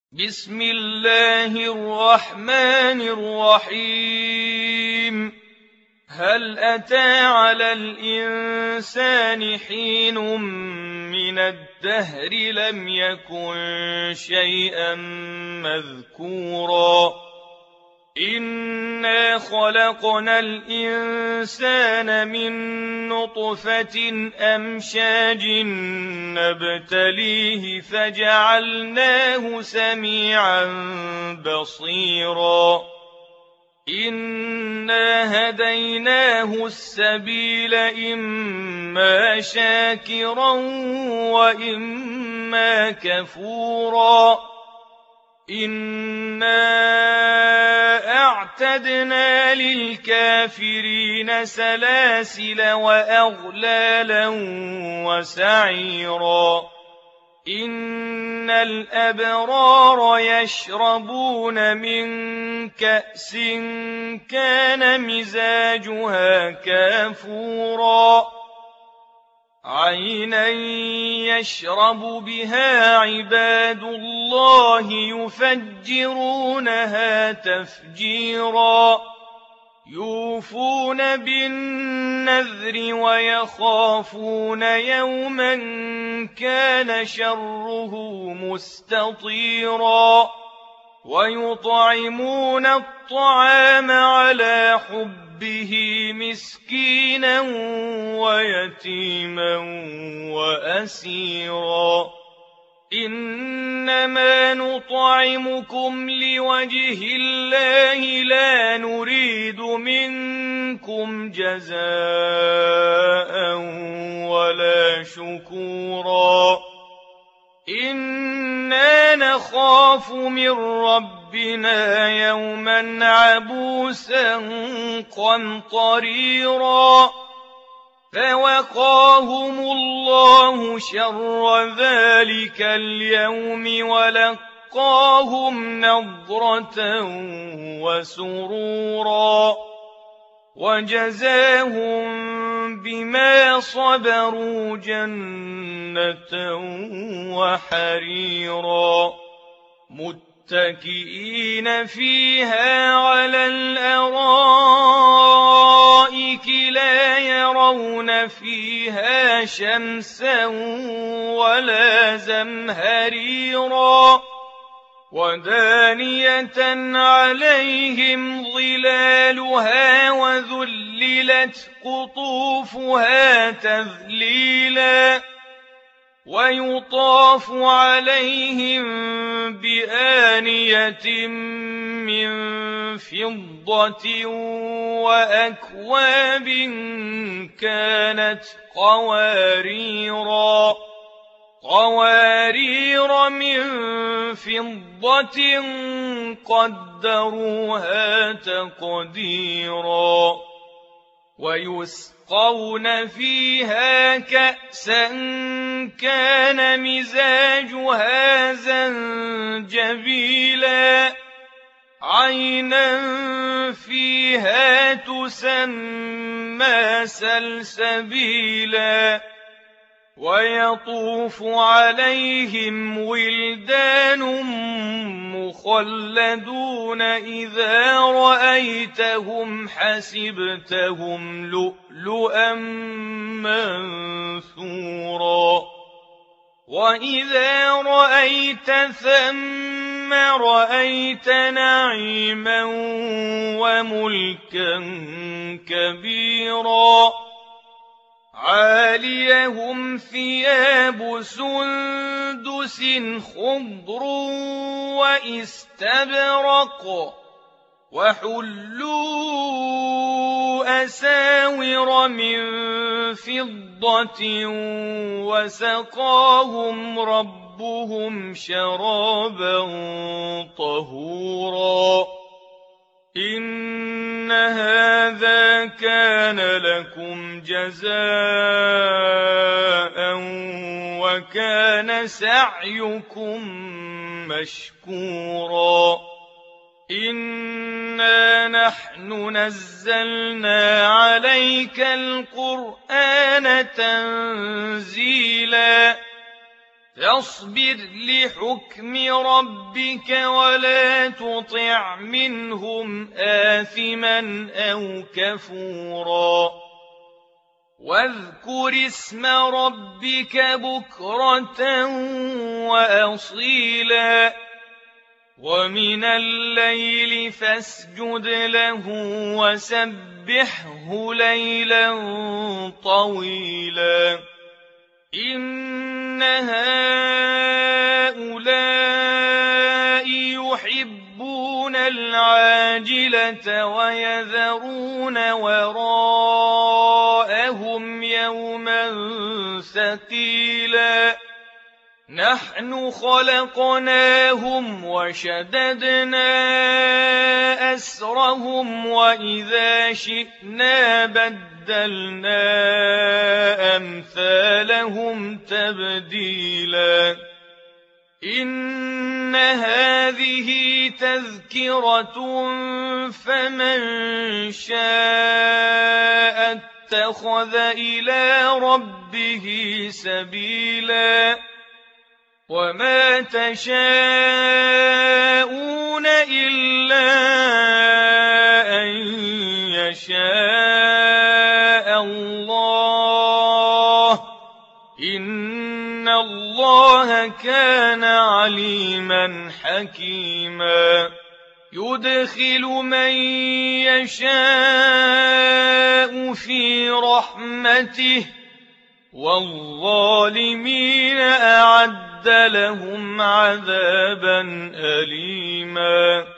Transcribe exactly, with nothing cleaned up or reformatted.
بسم الله الرحمن الرحيم. هل أتى على الإنسان حين من الدهر لم يكن شيئا مذكورا إنا خلقنا الإنسان من نطفة أمشاج نبتليه فجعلناه سميعا بصيرا إنا هديناه السبيل إما شاكرا وإما كفورا إنا أعتدنا للكافرين سلاسل وأغلالا وسعيرا إن الأبرار يشربون من كأس كان مزاجها كافورا عينا يشرب بها عباد الله يفجرونها تفجيرا يوفون بالنذر ويخافون يوما كان شره مستطيرا ويطعمون الطعام على حبه مسكينا ويتيما وأسيرا إنما نطعمكم لوجه الله لا نريد منكم جزاء ولا شكورا إنا نخاف من ربنا يوما عبوسا قمطريرا فوقاهم الله شر ذلك اليوم ولقاهم نضرة وسرورا وجزاهم بما صبروا جنة وحريرا متكئين فيها على الأرائك لا يرون فيها شمسا ولا زمهريرا ودانية عليهم ظلالها وذللت قطوفها تذليلا ويطاف عليهم بآنية من فضة وأكواب كانت قواريرا قوارير من فضة قدروها تقديرا ويسقون فيها كأسا كان مزاجها زنجبيلا عينا فيها تسمى سلسبيلا ويطوف عليهم ولدان مخلدون إذا رأيتهم حسبتهم لؤلؤا منثورا وإذا رأيت ثم رأيت نعيما وملكا كبيرا عاليهم ثياب سندس خضر واستبرق وحلوا أساور من فضة وسقاهم ربهم شرابا طهورا إن هذا كان لكم جزاء وكان سعيكم مشكورا إنا نحن نزلنا عليك القرآن تنزيلا فاصبر لحكم ربك ولا تطع منهم آثما أو كفورا واذكر اسم ربك بكرة وأصيلا ومن الليل فاسجد له وسبحه ليلا طويلا إن هؤلاء يحبون العاجلة ويذرون وراءهم يوما ثقيلا نحن خلقناهم وشددنا أسرهم وإذا شئنا بدلنا أمثالهم تبديلا إن هذه تذكرة فمن شاء اتخذ إلى ربه سبيلا وما تشاءون إلا أن يشاء الله إن الله كان عليما حكيما يدخل من يشاء في رحمته والظالمين أعد لهم عذابا أليما